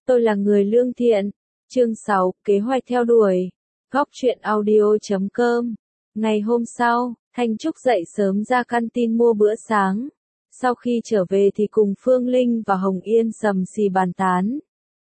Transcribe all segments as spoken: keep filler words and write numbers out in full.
Tôi là người lương thiện. Chương sáu, kế hoạch theo đuổi. Góc truyện audio chấm com. Ngày hôm sau, Thanh Trúc dậy sớm ra căn tin mua bữa sáng. Sau khi trở về thì cùng Phương Linh và Hồng Yên sầm xì bàn tán.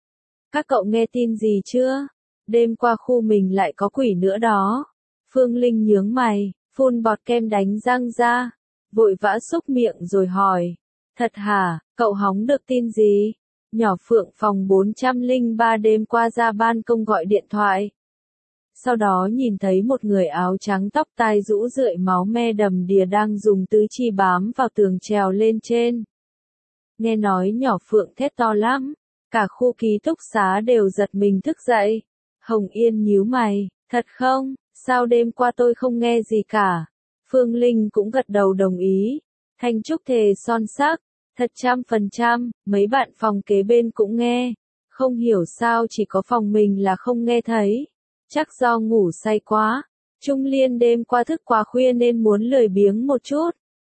Các cậu nghe tin gì chưa? Đêm qua khu mình lại có quỷ nữa đó. Phương Linh nhướng mày, phun bọt kem đánh răng ra, vội vã xúc miệng rồi hỏi. Thật hả, cậu hóng được tin gì? Nhỏ Phượng phòng bốn trăm lẻ ba đêm qua ra ban công gọi điện thoại. Sau đó nhìn thấy một người áo trắng tóc tai rũ rượi máu me đầm đìa đang dùng tứ chi bám vào tường trèo lên trên. Nghe nói nhỏ Phượng thét to lắm, cả khu ký túc xá đều giật mình thức dậy. Hồng Yên nhíu mày, thật không, sao đêm qua tôi không nghe gì cả. Phương Linh cũng gật đầu đồng ý. Thanh Trúc thề son sắc, thật trăm phần trăm, mấy bạn phòng kế bên cũng nghe. Không hiểu sao chỉ có phòng mình là không nghe thấy. Chắc do ngủ say quá. Trung Liên đêm qua thức quá khuya nên muốn lười biếng một chút.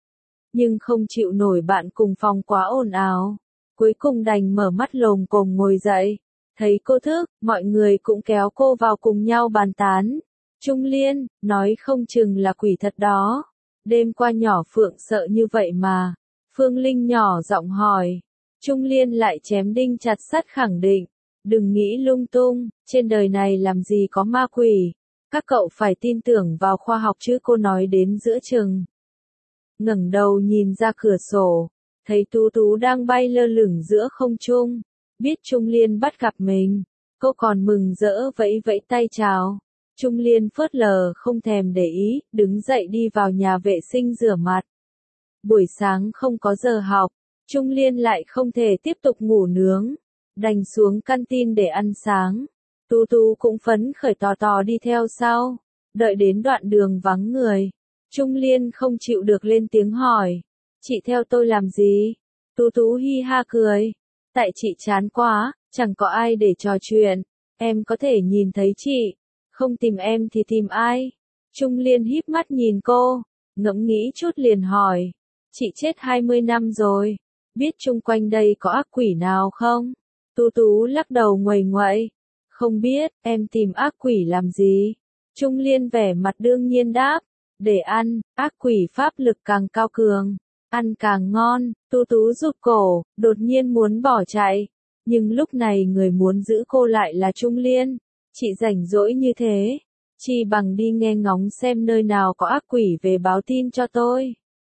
Nhưng không chịu nổi bạn cùng phòng quá ồn ào. Cuối cùng đành mở mắt lồm cồm ngồi dậy. Thấy cô thức, mọi người cũng kéo cô vào cùng nhau bàn tán. Trung Liên, nói không chừng là quỷ thật đó. Đêm qua nhỏ Phượng sợ như vậy mà. Phương Linh nhỏ giọng hỏi. Trung Liên lại chém đinh chặt sắt khẳng định. Đừng nghĩ lung tung, trên đời này làm gì có ma quỷ. Các cậu phải tin tưởng vào khoa học chứ, cô nói đến giữa chừng. Ngẩng đầu nhìn ra cửa sổ, thấy Tú Tú đang bay lơ lửng giữa không trung. Biết Trung Liên bắt gặp mình, cô còn mừng rỡ vẫy vẫy tay chào. Trung Liên phớt lờ không thèm để ý, đứng dậy đi vào nhà vệ sinh rửa mặt. Buổi sáng không có giờ học, Trung Liên lại không thể tiếp tục ngủ nướng, đành xuống căn tin để ăn sáng. Tú Tú cũng phấn khởi tò tò đi theo sau. Đợi đến đoạn đường vắng người, Trung Liên không chịu được lên tiếng hỏi. Chị theo tôi làm gì? Tú Tú hi ha cười. Tại chị chán quá, chẳng có ai để trò chuyện. Em có thể nhìn thấy chị. Không tìm em thì tìm ai? Trung Liên híp mắt nhìn cô, ngẫm nghĩ chút liền hỏi. Chị chết hai mươi năm rồi. Biết chung quanh đây có ác quỷ nào không? Tú Tú lắc đầu nguầy nguậy. Không biết, em tìm ác quỷ làm gì? Trung Liên vẻ mặt đương nhiên đáp. Để ăn, ác quỷ pháp lực càng cao cường, ăn càng ngon. Tú Tú rụt cổ, đột nhiên muốn bỏ chạy. Nhưng lúc này người muốn giữ cô lại là Trung Liên. Chị rảnh rỗi như thế, chi bằng đi nghe ngóng xem nơi nào có ác quỷ về báo tin cho tôi.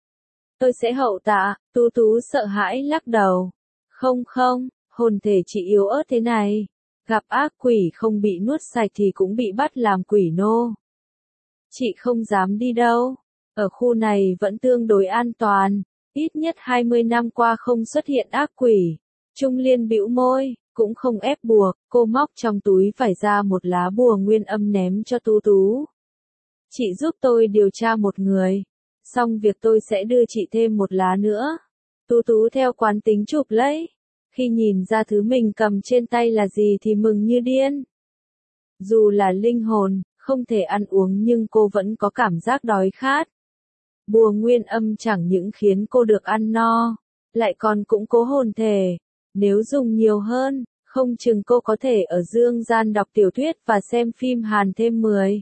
Tôi sẽ hậu tạ. Tú Tú sợ hãi lắc đầu. Không không, hồn thể chị yếu ớt thế này. Gặp ác quỷ không bị nuốt sạch thì cũng bị bắt làm quỷ nô. Chị không dám đi đâu. Ở khu này vẫn tương đối an toàn. Ít nhất hai mươi năm qua không xuất hiện ác quỷ. Trung Liên bĩu môi, cũng không ép buộc. Cô móc trong túi vải ra một lá bùa nguyên âm ném cho Tú Tú. Chị giúp tôi điều tra một người. Xong việc tôi sẽ đưa chị thêm một lá nữa. Tú Tú theo quán tính chụp lấy. Khi nhìn ra thứ mình cầm trên tay là gì thì mừng như điên. Dù là linh hồn, không thể ăn uống nhưng cô vẫn có cảm giác đói khát. Bùa nguyên âm chẳng những khiến cô được ăn no, lại còn củng cố hồn thể. Nếu dùng nhiều hơn, không chừng cô có thể ở dương gian đọc tiểu thuyết và xem phim Hàn thêm mười,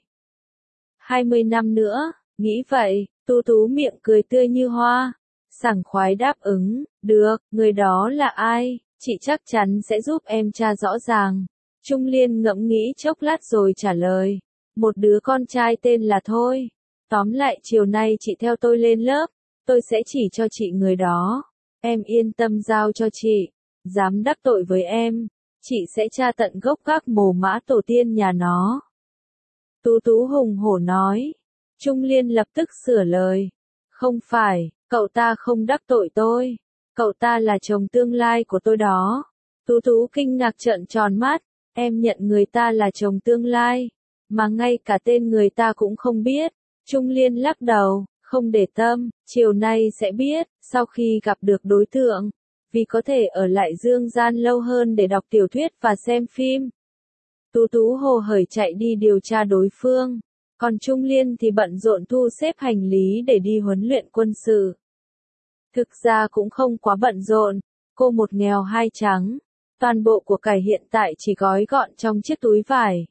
hai mươi năm nữa. Nghĩ vậy, Tú Tú miệng cười tươi như hoa, sảng khoái đáp ứng. Được, người đó là ai? Chị chắc chắn sẽ giúp em tra rõ ràng. Trung Liên ngẫm nghĩ chốc lát rồi trả lời. Một đứa con trai tên là Thôi. Tóm lại chiều nay chị theo tôi lên lớp, tôi sẽ chỉ cho chị người đó. Em yên tâm giao cho chị. Dám đắc tội với em, chị sẽ tra tận gốc các mồ mã tổ tiên nhà nó. Tú Tú hùng hổ nói. Trung Liên lập tức sửa lời. Không phải, cậu ta không đắc tội tôi. Cậu ta là chồng tương lai của tôi đó. Tú Tú kinh ngạc trợn tròn mắt. Em nhận người ta là chồng tương lai, mà ngay cả tên người ta cũng không biết. Trung Liên lắc đầu, không để tâm, chiều nay sẽ biết, sau khi gặp được đối tượng. Vì có thể ở lại dương gian lâu hơn để đọc tiểu thuyết và xem phim. Tú Tú hồ hởi chạy đi điều tra đối phương. Còn Trung Liên thì bận rộn thu xếp hành lý để đi huấn luyện quân sự. Thực ra cũng không quá bận rộn, cô một nghèo hai trắng. Toàn bộ của cải hiện tại chỉ gói gọn trong chiếc túi vải.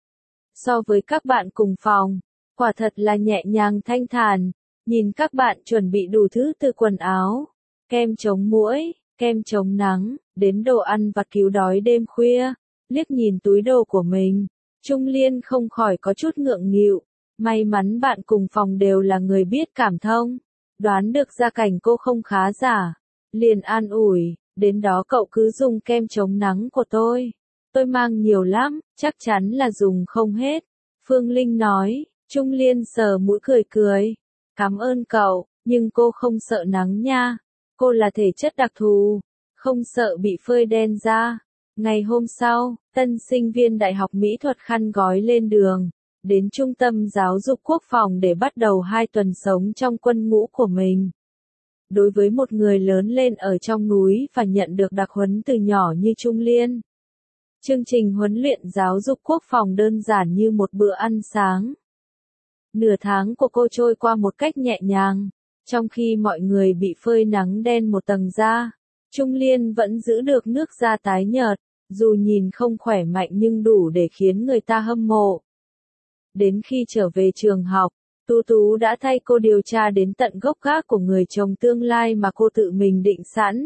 So với các bạn cùng phòng, quả thật là nhẹ nhàng thanh thản, nhìn các bạn chuẩn bị đủ thứ từ quần áo, kem chống muỗi, kem chống nắng, đến đồ ăn vặt cứu đói đêm khuya, liếc nhìn túi đồ của mình, Trung Liên không khỏi có chút ngượng nghịu, may mắn bạn cùng phòng đều là người biết cảm thông, đoán được gia cảnh cô không khá giả, liền an ủi, đến đó cậu cứ dùng kem chống nắng của tôi, tôi mang nhiều lắm, chắc chắn là dùng không hết, Phương Linh nói, Trung Liên sờ mũi cười cười, cảm ơn cậu, nhưng cô không sợ nắng nha, cô là thể chất đặc thù, không sợ bị phơi đen da. Ngày hôm sau, tân sinh viên Đại học Mỹ thuật khăn gói lên đường, đến Trung tâm Giáo dục Quốc phòng để bắt đầu hai tuần sống trong quân ngũ của mình. Đối với một người lớn lên ở trong núi và nhận được đặc huấn từ nhỏ như Trung Liên, chương trình huấn luyện giáo dục quốc phòng đơn giản như một bữa ăn sáng. Nửa tháng của cô trôi qua một cách nhẹ nhàng, trong khi mọi người bị phơi nắng đen một tầng da, Trung Liên vẫn giữ được nước da tái nhợt, dù nhìn không khỏe mạnh nhưng đủ để khiến người ta hâm mộ. Đến khi trở về trường học, Tú Tú đã thay cô điều tra đến tận gốc gác của người chồng tương lai mà cô tự mình định sẵn.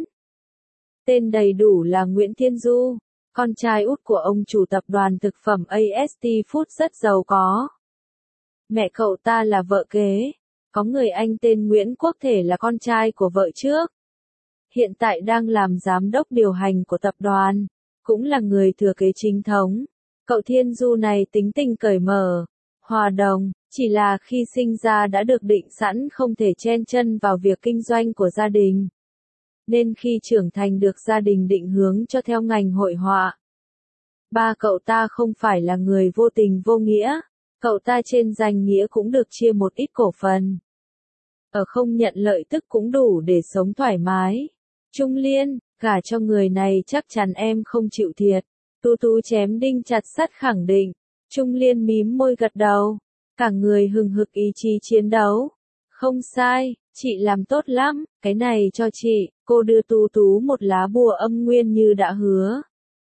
Tên đầy đủ là Nguyễn Thiên Du, con trai út của ông chủ tập đoàn thực phẩm a ét tê Food rất giàu có. Mẹ cậu ta là vợ kế, có người anh tên Nguyễn Quốc Thể là con trai của vợ trước. Hiện tại đang làm giám đốc điều hành của tập đoàn, cũng là người thừa kế chính thống. Cậu Thiên Du này tính tình cởi mở, hòa đồng, chỉ là khi sinh ra đã được định sẵn không thể chen chân vào việc kinh doanh của gia đình. Nên khi trưởng thành được gia đình định hướng cho theo ngành hội họa. Ba cậu ta không phải là người vô tình vô nghĩa, cậu ta trên danh nghĩa cũng được chia một ít cổ phần. Ở không nhận lợi tức cũng đủ để sống thoải mái. Trung Liên, gả cho người này chắc chắn em không chịu thiệt. Tú Tú chém đinh chặt sắt khẳng định. Trung Liên mím môi gật đầu. Cả người hừng hực ý chí chiến đấu. Không sai, chị làm tốt lắm, cái này cho chị. Cô đưa Tú Tú một lá bùa âm nguyên như đã hứa.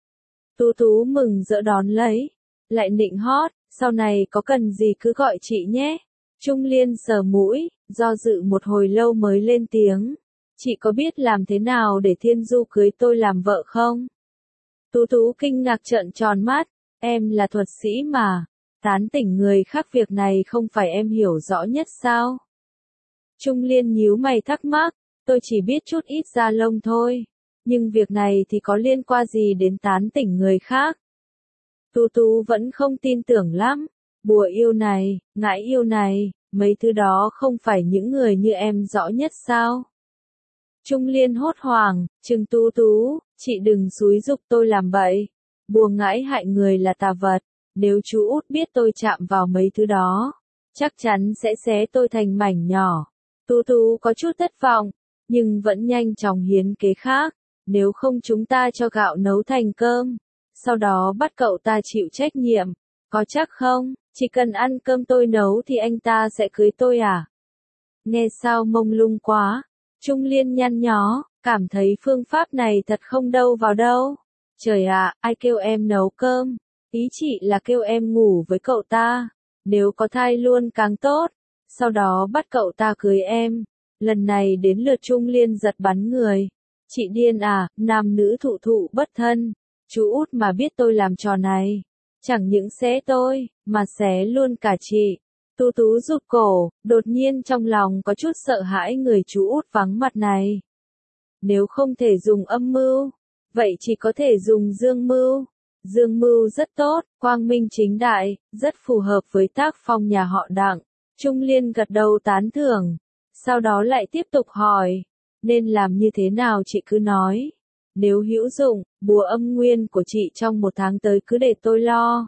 Tú Tú mừng rỡ đón lấy. Lại nịnh hót, sau này có cần gì cứ gọi chị nhé. Trung Liên sờ mũi, do dự một hồi lâu mới lên tiếng. Chị có biết làm thế nào để Thiên Du cưới tôi làm vợ không? Tú Tú kinh ngạc trợn tròn mắt, em là thuật sĩ mà, tán tỉnh người khác việc này không phải em hiểu rõ nhất sao? Trung Liên nhíu mày thắc mắc, tôi chỉ biết chút ít da lông thôi, nhưng việc này thì có liên quan gì đến tán tỉnh người khác? Tú Tú vẫn không tin tưởng lắm, bùa yêu này, ngải yêu này, mấy thứ đó không phải những người như em rõ nhất sao? Trung Liên hốt hoảng, Trừng Tú Tú, chị đừng xúi giục tôi làm bậy. Bùa ngải hại người là tà vật, nếu chú út biết tôi chạm vào mấy thứ đó, chắc chắn sẽ xé tôi thành mảnh nhỏ. Tú Tú có chút thất vọng, nhưng vẫn nhanh chóng hiến kế khác, nếu không chúng ta cho gạo nấu thành cơm, sau đó bắt cậu ta chịu trách nhiệm, có chắc không, chỉ cần ăn cơm tôi nấu thì anh ta sẽ cưới tôi à? Nghe sao mông lung quá. Trung Liên nhăn nhó, cảm thấy phương pháp này thật không đâu vào đâu. Trời ạ, ai kêu em nấu cơm? Ý chị là kêu em ngủ với cậu ta. Nếu có thai luôn càng tốt. Sau đó bắt cậu ta cưới em. Lần này đến lượt Trung Liên giật bắn người. Chị điên à, nam nữ thụ thụ bất thân. Chú út mà biết tôi làm trò này. Chẳng những xé tôi, mà xé luôn cả chị. Tú Tú rụt cổ, đột nhiên trong lòng có chút sợ hãi người chú út vắng mặt này. Nếu không thể dùng âm mưu, vậy chỉ có thể dùng dương mưu. Dương mưu rất tốt, quang minh chính đại, rất phù hợp với tác phong nhà họ Đặng. Trung Liên gật đầu tán thưởng, sau đó lại tiếp tục hỏi, nên làm như thế nào chị cứ nói. Nếu hữu dụng, bùa âm nguyên của chị trong một tháng tới cứ để tôi lo.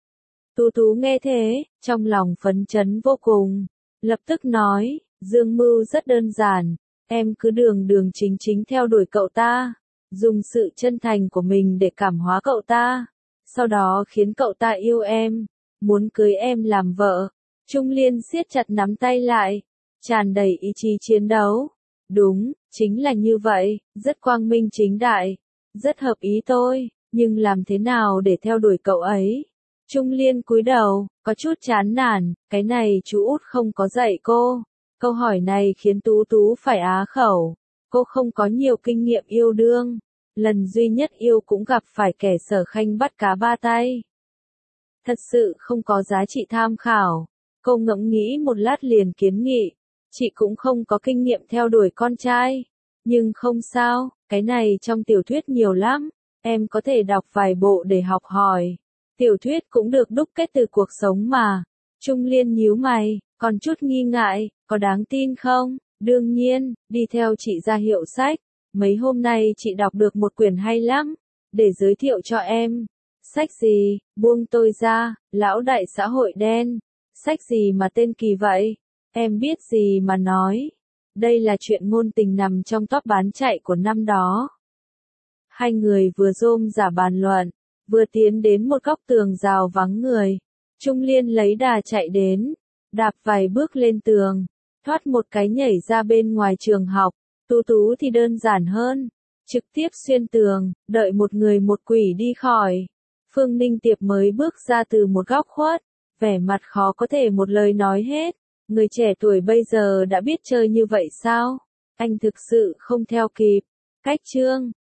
Tú Tú nghe thế, trong lòng phấn chấn vô cùng, lập tức nói, dương mưu rất đơn giản, em cứ đường đường chính chính theo đuổi cậu ta, dùng sự chân thành của mình để cảm hóa cậu ta, sau đó khiến cậu ta yêu em, muốn cưới em làm vợ. Trung Liên siết chặt nắm tay lại, tràn đầy ý chí chiến đấu. Đúng, chính là như vậy, rất quang minh chính đại. Rất hợp ý tôi, nhưng làm thế nào để theo đuổi cậu ấy? Trung Liên cúi đầu, có chút chán nản, cái này chú út không có dạy cô. Câu hỏi này khiến Tú Tú phải á khẩu. Cô không có nhiều kinh nghiệm yêu đương. Lần duy nhất yêu cũng gặp phải kẻ Sở Khanh bắt cá ba tay. Thật sự không có giá trị tham khảo. Cô ngẫm nghĩ một lát liền kiến nghị. Chị cũng không có kinh nghiệm theo đuổi con trai. Nhưng không sao, cái này trong tiểu thuyết nhiều lắm. Em có thể đọc vài bộ để học hỏi. Tiểu thuyết cũng được đúc kết từ cuộc sống mà. Trung Liên nhíu mày, còn chút nghi ngại, có đáng tin không? Đương nhiên, đi theo chị ra hiệu sách. Mấy hôm nay chị đọc được một quyển hay lắm. Để giới thiệu cho em. Sách gì? Buông tôi ra, lão đại xã hội đen. Sách gì mà tên kỳ vậy? Em biết gì mà nói. Đây là chuyện ngôn tình nằm trong top bán chạy của năm đó. Hai người vừa rôm rả bàn luận, vừa tiến đến một góc tường rào vắng người. Trung Liên lấy đà chạy đến, đạp vài bước lên tường, thoát một cái nhảy ra bên ngoài trường học. Tú Tú thì đơn giản hơn, trực tiếp xuyên tường, đợi một người một quỷ đi khỏi. Phương Ninh Tiệp mới bước ra từ một góc khuất, vẻ mặt khó có thể một lời nói hết. Người trẻ tuổi bây giờ đã biết chơi như vậy sao? Anh thực sự không theo kịp. Cách chương